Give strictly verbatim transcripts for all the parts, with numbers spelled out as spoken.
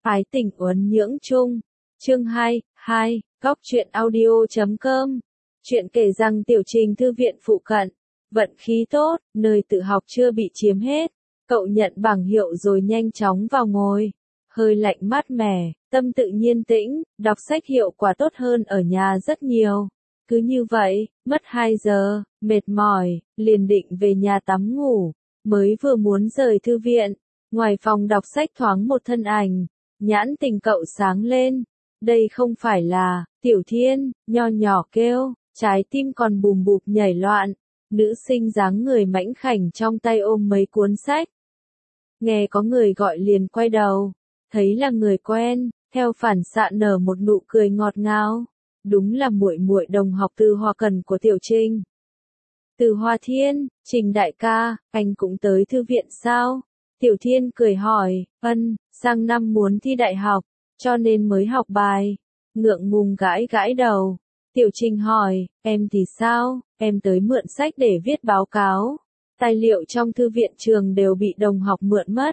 Ái tình uốn nhưỡng chung. Chương hai, hai, góc truyện audio chấm com. Chuyện kể rằng Tiểu Trình thư viện phụ cận. Vận khí tốt, nơi tự học chưa bị chiếm hết. Cậu nhận bảng hiệu rồi nhanh chóng vào ngồi. Hơi lạnh mát mẻ, tâm tự nhiên tĩnh, đọc sách hiệu quả tốt hơn ở nhà rất nhiều. Cứ như vậy, mất hai giờ, mệt mỏi, liền định về nhà tắm ngủ. Mới vừa muốn rời thư viện, ngoài phòng đọc sách thoáng một thân ảnh. Nhãn tình cậu sáng lên. Đây không phải là Tiểu Thiên, nho nhỏ kêu, trái tim còn bùm bụp nhảy loạn. Nữ sinh dáng người mảnh khảnh trong tay ôm mấy cuốn sách. Nghe có người gọi liền quay đầu, thấy là người quen, theo phản xạ nở một nụ cười ngọt ngào. Đúng là muội muội đồng học Từ Hoa Cần của Tiểu Trình. Từ Hoa Thiên, Trình đại ca, anh cũng tới thư viện sao? Tiểu Thiên cười hỏi, ân, sang năm muốn thi đại học, cho nên mới học bài. Ngượng ngùng gãi gãi đầu. Tiểu Trình hỏi, em thì sao? Em tới mượn sách để viết báo cáo. Tài liệu trong thư viện trường đều bị đồng học mượn mất.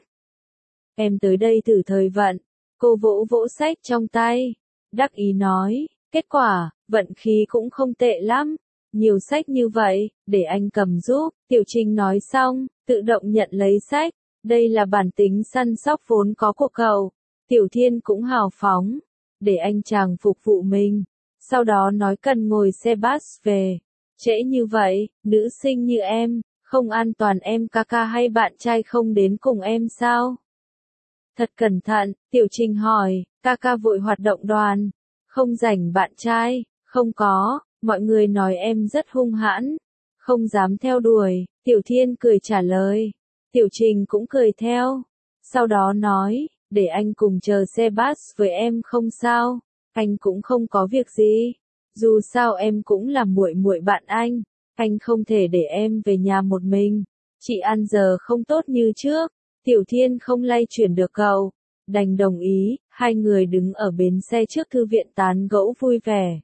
Em tới đây thử thời vận. Cô vỗ vỗ sách trong tay. Đắc ý nói, kết quả, vận khí cũng không tệ lắm. Nhiều sách như vậy, để anh cầm giúp. Tiểu Trình nói xong, tự động nhận lấy sách. Đây là bản tính săn sóc vốn có của cậu. Tiểu Thiên cũng hào phóng. Để anh chàng phục vụ mình. Sau đó nói cần ngồi xe bus về. Trễ như vậy, nữ sinh như em, không an toàn em ca ca hay bạn trai không đến cùng em sao? Thật cẩn thận, Tiểu Trình hỏi, ca ca vội hoạt động đoàn. Không rảnh bạn trai, không có, mọi người nói em rất hung hãn. Không dám theo đuổi, Tiểu Thiên cười trả lời. Tiểu Trình cũng cười theo. Sau đó nói, để anh cùng chờ xe bus với em không sao. Anh cũng không có việc gì. Dù sao em cũng là muội muội bạn anh. Anh không thể để em về nhà một mình. Chị ăn giờ không tốt như trước. Tiểu Thiên không lay chuyển được cậu. Đành đồng ý, hai người đứng ở bến xe trước thư viện tán gẫu vui vẻ.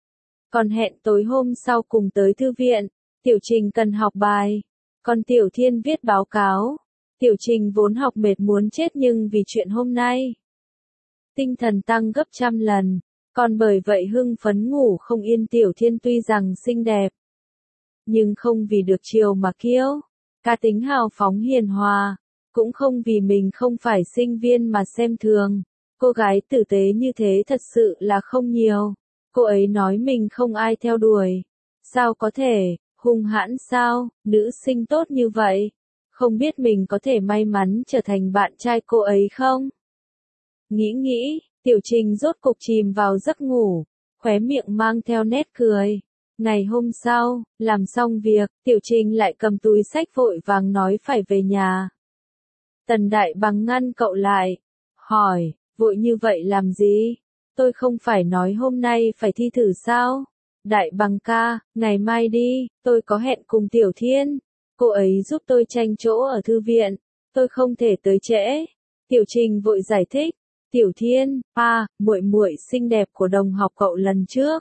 Còn hẹn tối hôm sau cùng tới thư viện. Tiểu Trình cần học bài. Còn Tiểu Thiên viết báo cáo. Tiểu Trình vốn học mệt muốn chết nhưng vì chuyện hôm nay. Tinh thần tăng gấp trăm lần. Còn bởi vậy hưng phấn ngủ không yên. Tiểu Thiên tuy rằng xinh đẹp. Nhưng không vì được chiều mà kiêu. Cá tính hào phóng hiền hòa. Cũng không vì mình không phải sinh viên mà xem thường. Cô gái tử tế như thế thật sự là không nhiều. Cô ấy nói mình không ai theo đuổi. Sao có thể, hung hãn sao, nữ sinh tốt như vậy. Không biết mình có thể may mắn trở thành bạn trai cô ấy không? Nghĩ nghĩ, Tiểu Trình rốt cục chìm vào giấc ngủ. Khóe miệng mang theo nét cười. Ngày hôm sau, làm xong việc, Tiểu Trình lại cầm túi sách vội vàng nói phải về nhà. Tần Đại Bằng ngăn cậu lại. Hỏi, vội như vậy làm gì? Tôi không phải nói hôm nay phải thi thử sao? Đại Bằng ca, ngày mai đi, tôi có hẹn cùng Tiểu Thiên. Cô ấy giúp tôi tranh chỗ ở thư viện. Tôi không thể tới trễ. Tiểu Trình vội giải thích. Tiểu Thiên, à, muội muội xinh đẹp của đồng học cậu lần trước.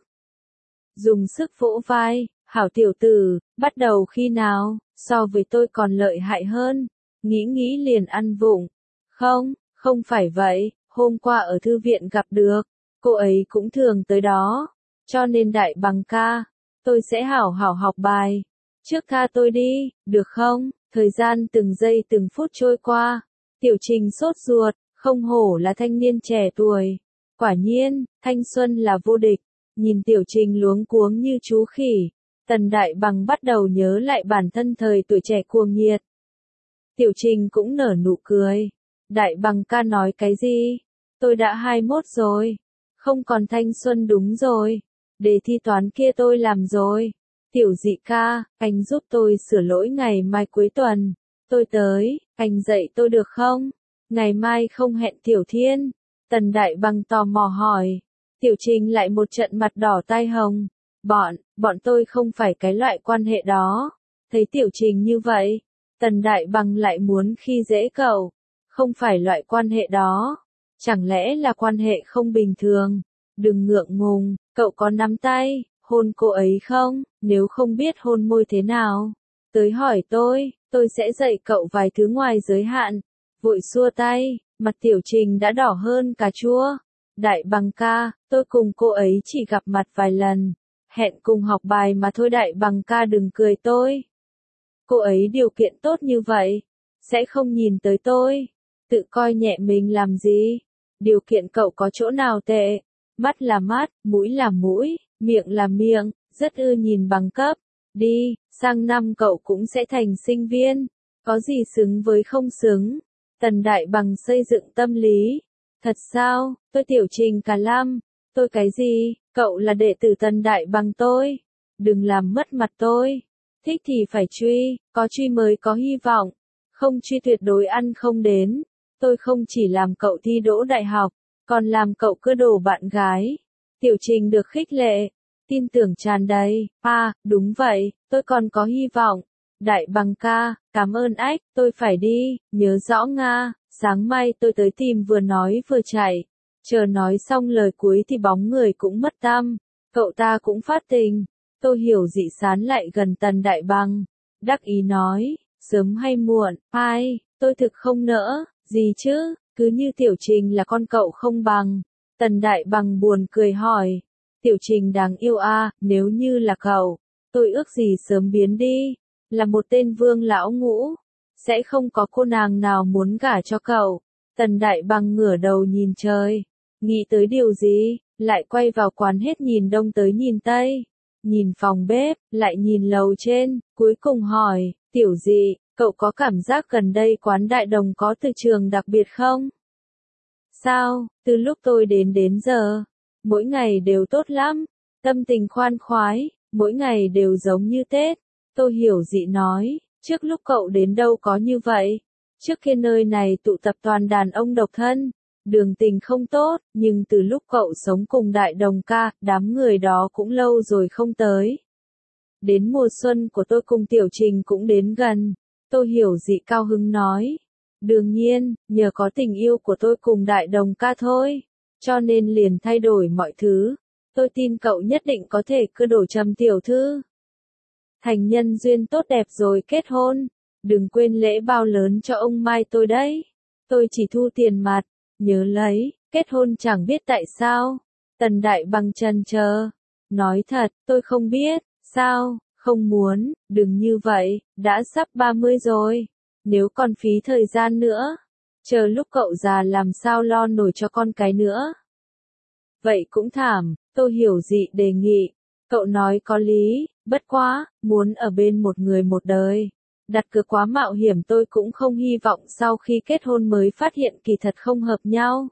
Dùng sức vỗ vai, hảo tiểu tử, bắt đầu khi nào, so với tôi còn lợi hại hơn. Nghĩ nghĩ liền ăn vụng. Không, không phải vậy, hôm qua ở thư viện gặp được. Cô ấy cũng thường tới đó. Cho nên Đại Bằng ca, tôi sẽ hảo hảo học bài. Trước tha tôi đi, được không? Thời gian từng giây từng phút trôi qua. Tiểu Trình sốt ruột, không hổ là thanh niên trẻ tuổi. Quả nhiên, thanh xuân là vô địch. Nhìn Tiểu Trình luống cuống như chú khỉ. Tần Đại Bằng bắt đầu nhớ lại bản thân thời tuổi trẻ cuồng nhiệt. Tiểu Trình cũng nở nụ cười. Đại Bằng ca nói cái gì? Tôi đã hai mươi mốt rồi. Không còn thanh xuân đúng rồi. Đề thi toán kia tôi làm rồi. Tiểu Dị ca, anh giúp tôi sửa lỗi ngày mai cuối tuần. Tôi tới, anh dạy tôi được không? Ngày mai không hẹn Tiểu Thiên. Tần Đại Bằng tò mò hỏi. Tiểu Trình lại một trận mặt đỏ tai hồng. Bọn, bọn tôi không phải cái loại quan hệ đó. Thấy Tiểu Trình như vậy, Tần Đại Bằng lại muốn khi dễ cậu. Không phải loại quan hệ đó. Chẳng lẽ là quan hệ không bình thường? Đừng ngượng ngùng, cậu có nắm tay, hôn cô ấy không? Nếu không biết hôn môi thế nào, tới hỏi tôi, tôi sẽ dạy cậu vài thứ ngoài giới hạn. Vội xua tay, Mặt Tiểu Trình đã đỏ hơn cà chua. Đại Bằng ca, tôi cùng cô ấy chỉ gặp mặt vài lần. Hẹn cùng học bài mà thôi Đại Bằng ca đừng cười tôi. Cô ấy điều kiện tốt như vậy. Sẽ không nhìn tới tôi. Tự coi nhẹ mình làm gì. Điều kiện cậu có chỗ nào tệ. Mắt là mắt, mũi là mũi, miệng là miệng, rất ưa nhìn bằng cấp. Đi, sang năm cậu cũng sẽ thành sinh viên. Có gì xứng với không xứng. Tần Đại Bằng xây dựng tâm lý. Thật sao, tôi Tiểu Trình cả lăm. Tôi cái gì, cậu là đệ tử Tần Đại Bằng tôi. Đừng làm mất mặt tôi. Thích thì phải truy, có truy mới có hy vọng. Không truy tuyệt đối ăn không đến. Tôi không chỉ làm cậu thi đỗ đại học, còn làm cậu cưa đổ bạn gái. Tiểu Trình được khích lệ, tin tưởng tràn đầy. À, đúng vậy, tôi còn có hy vọng. Đại Bằng ca, cảm ơn ách, tôi phải đi, nhớ rõ Nga, sáng mai tôi tới tìm vừa nói vừa chạy. Chờ nói xong lời cuối thì bóng người cũng mất tăm, cậu ta cũng phát tình. Tôi hiểu dị sán lại gần Tần Đại Bằng, đắc ý nói, sớm hay muộn, ai, tôi thực không nỡ, gì chứ, cứ như Tiểu Trình là con cậu không bằng. Tần Đại Bằng buồn cười hỏi, Tiểu Trình đáng yêu a, à, nếu như là cậu, tôi ước gì sớm biến đi, là một tên vương lão ngũ, sẽ không có cô nàng nào muốn gả cho cậu. Tần Đại Bằng ngửa đầu nhìn trời, nghĩ tới điều gì, lại quay vào quán hết nhìn đông tới nhìn tây, nhìn phòng bếp, lại nhìn lầu trên, cuối cùng hỏi, Tiểu Dị, cậu có cảm giác gần đây quán Đại Đồng có từ trường đặc biệt không? Sao, từ lúc tôi đến đến giờ, mỗi ngày đều tốt lắm, tâm tình khoan khoái, mỗi ngày đều giống như Tết. Tôi Hiểu Dị nói, trước lúc cậu đến đâu có như vậy, trước kia nơi này tụ tập toàn đàn ông độc thân, đường tình không tốt, nhưng từ lúc cậu sống cùng Đại Đồng ca, đám người đó cũng lâu rồi không tới. Đến mùa xuân của tôi cùng Tiểu Trình cũng đến gần, tôi Hiểu Dị cao hứng nói. Đương nhiên, nhờ có tình yêu của tôi cùng Đại Đồng ca thôi, cho nên liền thay đổi mọi thứ. Tôi tin cậu nhất định có thể cưa đổ Trầm tiểu thư. Thành nhân duyên tốt đẹp rồi kết hôn, đừng quên lễ bao lớn cho ông Mai tôi đấy. Tôi chỉ thu tiền mặt, nhớ lấy, kết hôn chẳng biết tại sao. Tần Đại Bằng chần chờ, nói thật, tôi không biết, sao, không muốn, đừng như vậy, đã sắp ba mươi rồi. Nếu còn phí thời gian nữa, chờ lúc cậu già làm sao lo nổi cho con cái nữa. Vậy cũng thảm, tôi Hiểu Dị đề nghị. Cậu nói có lý, bất quá, muốn ở bên một người một đời. Đặt cược quá mạo hiểm tôi cũng không hy vọng sau khi kết hôn mới phát hiện kỳ thật không hợp nhau.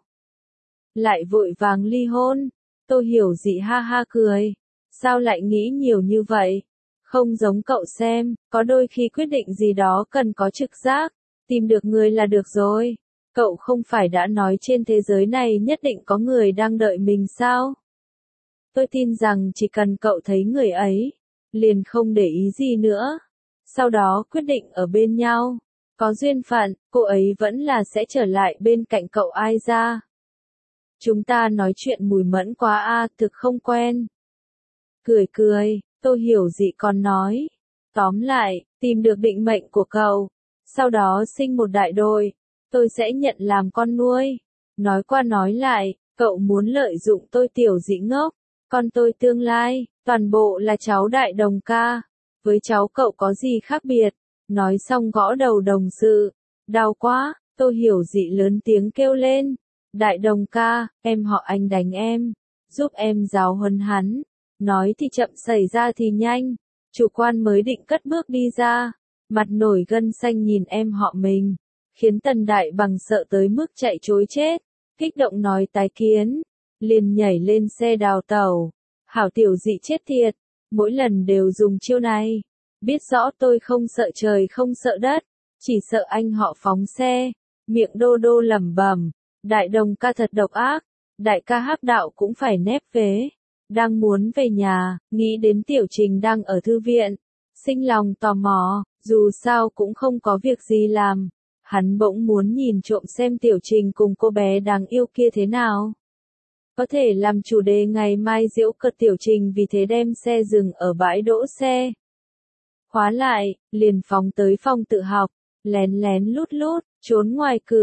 Lại vội vàng ly hôn, tôi Hiểu Dị ha ha cười. Sao lại nghĩ nhiều như vậy? Không giống cậu xem, có đôi khi quyết định gì đó cần có trực giác, tìm được người là được rồi. Cậu không phải đã nói trên thế giới này nhất định có người đang đợi mình sao? Tôi tin rằng chỉ cần cậu thấy người ấy, liền không để ý gì nữa. Sau đó quyết định ở bên nhau. Có duyên phận, cô ấy vẫn là sẽ trở lại bên cạnh cậu ai ra. Chúng ta nói chuyện mùi mẫn quá a, thực không quen. Cười cười, tôi Hiểu Dị còn nói. Tóm lại, tìm được định mệnh của cậu. Sau đó sinh một đại đội. Tôi sẽ nhận làm con nuôi. Nói qua nói lại, cậu muốn lợi dụng tôi Tiểu Dị ngốc. Con tôi tương lai, toàn bộ là cháu Đại Đồng ca. Với cháu cậu có gì khác biệt? Nói xong gõ đầu đồng sự. Đau quá, tôi Hiểu Dị lớn tiếng kêu lên. Đại Đồng ca, em họ anh đánh em. Giúp em giáo huấn hắn. Nói thì chậm xảy ra thì nhanh. Chủ quan mới định cất bước đi ra. Mặt nổi gân xanh nhìn em họ mình. Khiến Tần Đại Bằng sợ tới mức chạy trối chết. Kích động nói tái kiến. Liền nhảy lên xe đào tẩu. Hảo Tiểu Dị chết thiệt. Mỗi lần đều dùng chiêu này. Biết rõ tôi không sợ trời không sợ đất. Chỉ sợ anh họ phóng xe. Miệng đô đô lẩm bẩm. Đại Đồng ca thật độc ác. Đại ca hắc đạo cũng phải nép vế. Đang muốn về nhà, nghĩ đến Tiểu Trình đang ở thư viện. Sinh lòng tò mò, dù sao cũng không có việc gì làm. Hắn bỗng muốn nhìn trộm xem Tiểu Trình cùng cô bé đáng yêu kia thế nào. Có thể làm chủ đề ngày mai giễu cợt Tiểu Trình vì thế đem xe dừng ở bãi đỗ xe. Khóa lại, liền phóng tới phòng tự học, lén lén lút lút, trốn ngoài cửa,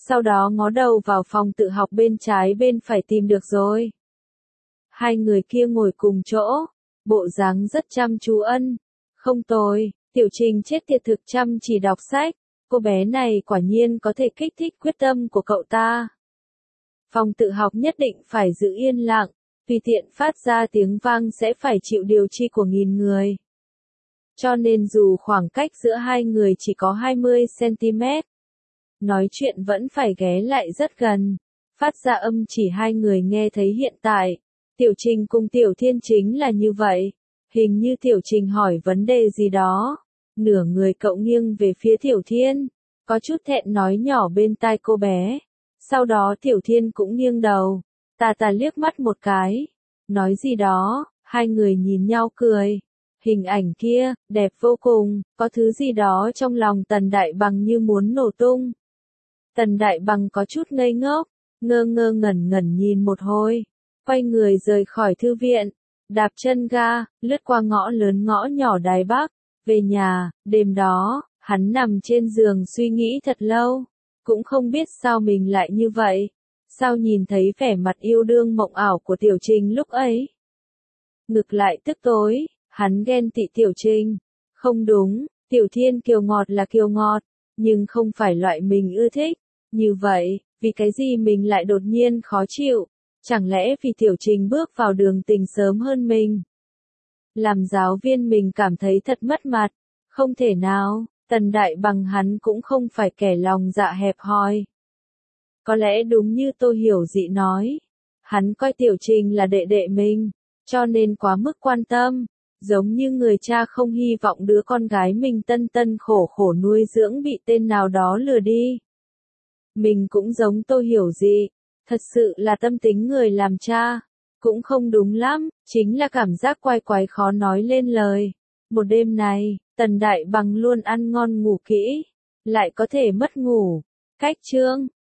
sau đó ngó đầu vào phòng tự học bên trái bên phải tìm được rồi. Hai người kia ngồi cùng chỗ, bộ dáng rất chăm chú ân. Không tồi, Tiểu Trình chết tiệt thực chăm chỉ đọc sách, cô bé này quả nhiên có thể kích thích quyết tâm của cậu ta. Phòng tự học nhất định phải giữ yên lặng, tùy tiện phát ra tiếng vang sẽ phải chịu điều chi của nghìn người. Cho nên dù khoảng cách giữa hai người chỉ có hai mươi xăng-ti-mét, nói chuyện vẫn phải ghé lại rất gần, phát ra âm chỉ hai người nghe thấy hiện tại. Tiểu Trình cùng Tiểu Thiên chính là như vậy, hình như Tiểu Trình hỏi vấn đề gì đó, nửa người cậu nghiêng về phía Tiểu Thiên, có chút thẹn nói nhỏ bên tai cô bé, sau đó Tiểu Thiên cũng nghiêng đầu, tà tà liếc mắt một cái, nói gì đó, hai người nhìn nhau cười. Hình ảnh kia, đẹp vô cùng, có thứ gì đó trong lòng Tần Đại Bằng như muốn nổ tung. Tần Đại Bằng có chút ngây ngốc, ngơ ngơ ngẩn ngẩn nhìn một hồi, quay người rời khỏi thư viện, đạp chân ga, lướt qua ngõ lớn ngõ nhỏ Đài Bắc, về nhà. Đêm đó, hắn nằm trên giường suy nghĩ thật lâu, cũng không biết sao mình lại như vậy, sao nhìn thấy vẻ mặt yêu đương mộng ảo của Tiểu Trình lúc ấy. Ngực lại tức tối, hắn ghen tị Tiểu Trình. Không đúng, Tiểu Thiên kiều ngọt là kiều ngọt, nhưng không phải loại mình ưa thích. Như vậy, vì cái gì mình lại đột nhiên khó chịu? Chẳng lẽ vì Tiểu Trình bước vào đường tình sớm hơn mình? Làm giáo viên mình cảm thấy thật mất mặt. Không thể nào, Tần Đại Bằng hắn cũng không phải kẻ lòng dạ hẹp hòi. Có lẽ đúng như tôi hiểu dị nói. Hắn coi Tiểu Trình là đệ đệ mình, cho nên quá mức quan tâm. Giống như người cha không hy vọng đứa con gái mình tân tân khổ khổ nuôi dưỡng bị tên nào đó lừa đi. Mình cũng giống tôi hiểu gì, thật sự là tâm tính người làm cha, cũng không đúng lắm, chính là cảm giác quái quái khó nói lên lời. Một đêm này, Tần Đại Bằng luôn ăn ngon ngủ kỹ, lại có thể mất ngủ. Cách chương